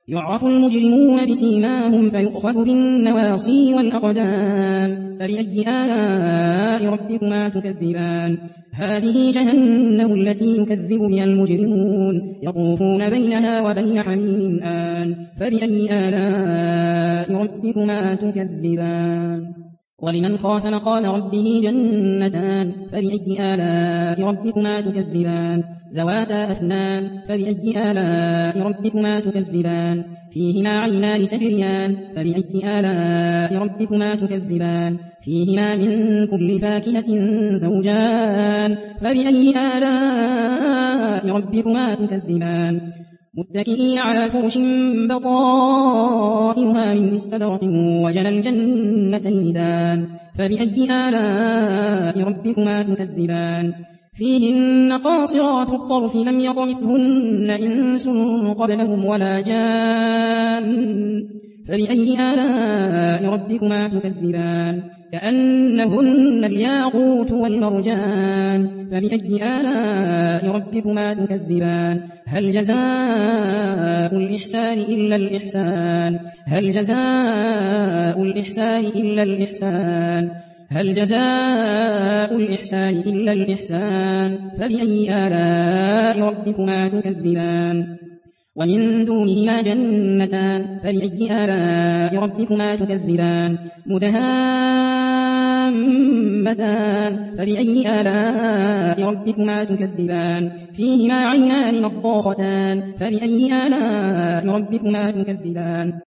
يعرف المجرمون بسيماهم فيؤخذ بالنواصي والأقدام فبأي آلاء ربكما تكذبان هذه جهنم التي يكذب بها المجرمون يطوفون بينها وبين حميم آن فبأي آلاء ربكما تكذبان ولمن خاف مقام ربه جنتان فبأي آلاء ربكما تكذبان ذواتا أفنان فبأي آلاء ربكما تكذبان فيهما عينان تجريان فبأي آلاء ربكما تكذبان فيهما من كل فاكهة زوجان فبأي آلاء ربكما تكذبان متكئين على فرش بطائنها من استبرق وجنى الجنتين دان فبأي آلاء ربكما تكذبان فيهن قاصرات الطرف لم يطمثهن إنس قبلهم ولا جان فبأي آلاء ربكما تكذبان كأنهن الياقوت والمرجان فبأي آلاء ربكما تكذبان هل جزاء الإحسان إلا الإحسان هل جزاء الإحسان إلا الإحسان هل جزاء الإحسان إلا الإحسان فبأي آلاء ربكما تكذبان ومن دونهما جنتان فبأي آلاء ربكما تكذبان مدهامتان فبأي آلاء ربكما تكذبان فيهما عينان نضاختان فبأي آلاء ربكما تكذبان